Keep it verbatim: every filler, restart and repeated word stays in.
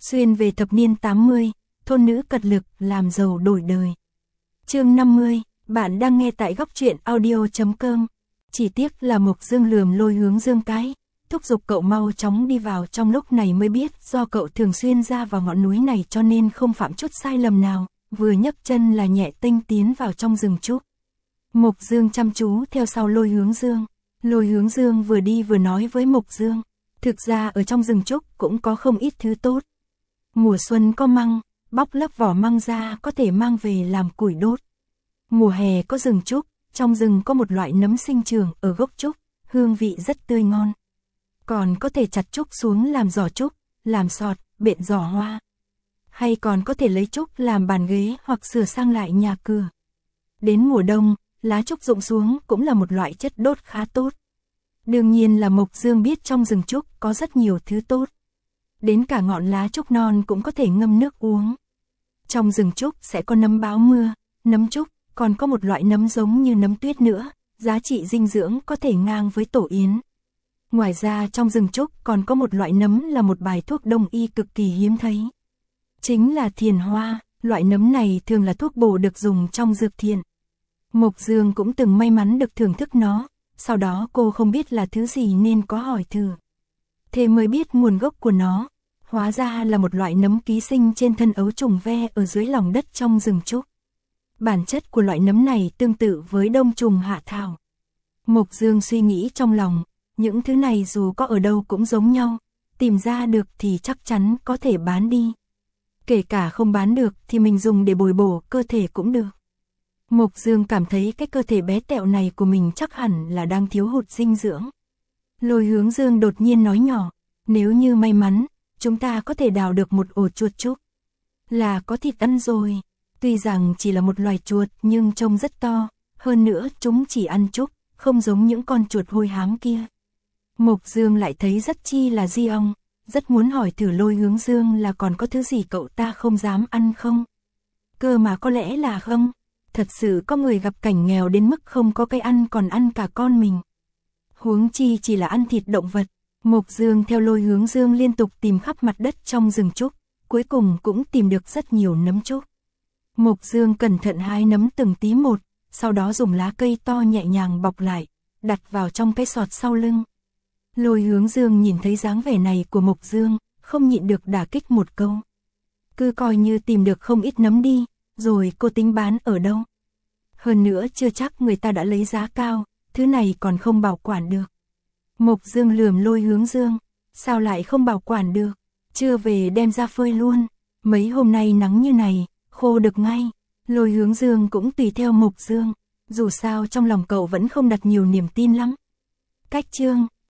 Xuyên về thập niên tám mươi, thôn nữ cật lực làm giàu đổi đời. Chương năm mươi, bạn đang nghe tại góc truyện audio chấm com. Chỉ tiếc là Mộc Dương lườm Lôi Hướng Dương cái, thúc giục cậu mau chóng đi vào, trong lúc này mới biết do cậu thường xuyên ra vào ngọn núi này cho nên không phạm chút sai lầm nào, vừa nhấc chân là nhẹ tênh tiến vào trong rừng trúc. Mộc Dương chăm chú theo sau Lôi Hướng Dương. Lôi Hướng Dương vừa đi vừa nói với Mộc Dương, thực ra ở trong rừng trúc cũng có không ít thứ tốt. Mùa xuân có măng, bóc lớp vỏ măng ra có thể mang về làm củi đốt. Mùa hè có rừng trúc, trong rừng có một loại nấm sinh trưởng ở gốc trúc, hương vị rất tươi ngon. Còn có thể chặt trúc xuống làm giỏ trúc, làm sọt, bện giỏ hoa. Hay còn có thể lấy trúc làm bàn ghế hoặc sửa sang lại nhà cửa. Đến mùa đông, lá trúc rụng xuống cũng là một loại chất đốt khá tốt. Đương nhiên là Mộc Dương biết trong rừng trúc có rất nhiều thứ tốt. Đến cả ngọn lá trúc non cũng có thể ngâm nước uống. Trong rừng trúc sẽ có nấm báo mưa, nấm trúc, còn có một loại nấm giống như nấm tuyết nữa, giá trị dinh dưỡng có thể ngang với tổ yến. Ngoài ra trong rừng trúc còn có một loại nấm là một bài thuốc đông y cực kỳ hiếm thấy. Chính là thiền hoa, loại nấm này thường là thuốc bổ được dùng trong dược thiện. Mộc Dương cũng từng may mắn được thưởng thức nó, sau đó cô không biết là thứ gì nên có hỏi thử. Thế mới biết nguồn gốc của nó, hóa ra là một loại nấm ký sinh trên thân ấu trùng ve ở dưới lòng đất trong rừng trúc. Bản chất của loại nấm này tương tự với đông trùng hạ thảo. Mộc Dương suy nghĩ trong lòng, những thứ này dù có ở đâu cũng giống nhau, tìm ra được thì chắc chắn có thể bán đi. Kể cả không bán được thì mình dùng để bồi bổ cơ thể cũng được. Mộc Dương cảm thấy cái cơ thể bé tẹo này của mình chắc hẳn là đang thiếu hụt dinh dưỡng. Lôi Hướng Dương đột nhiên nói nhỏ, nếu như may mắn, chúng ta có thể đào được một ổ chuột trúc. Là có thịt ăn rồi, tuy rằng chỉ là một loài chuột nhưng trông rất to, hơn nữa chúng chỉ ăn trúc, không giống những con chuột hôi hám kia. Mộc Dương lại thấy rất chi là di ong, rất muốn hỏi thử Lôi Hướng Dương là còn có thứ gì cậu ta không dám ăn không? Cơ mà có lẽ là không, thật sự có người gặp cảnh nghèo đến mức không có cái ăn còn ăn cả con mình. Huống chi chỉ là ăn thịt động vật. Mộc Dương theo Lôi Hướng Dương liên tục tìm khắp mặt đất trong rừng trúc, cuối cùng cũng tìm được rất nhiều nấm trúc. Mộc Dương cẩn thận hái nấm từng tí một, sau đó dùng lá cây to nhẹ nhàng bọc lại, đặt vào trong cái sọt sau lưng. Lôi Hướng Dương nhìn thấy dáng vẻ này của Mộc Dương, không nhịn được đả kích một câu. Cứ coi như tìm được không ít nấm đi, rồi cô tính bán ở đâu. Hơn nữa chưa chắc người ta đã lấy giá cao, thứ này còn không bảo quản được. Mộc Dương lườm Lôi Hướng Dương, sao lại không bảo quản được, chưa về đem ra phơi luôn, mấy hôm nay nắng như này, khô được ngay. Lôi Hướng Dương cũng tùy theo Mộc Dương, dù sao trong lòng cậu vẫn không đặt nhiều niềm tin lắm. Cách chương,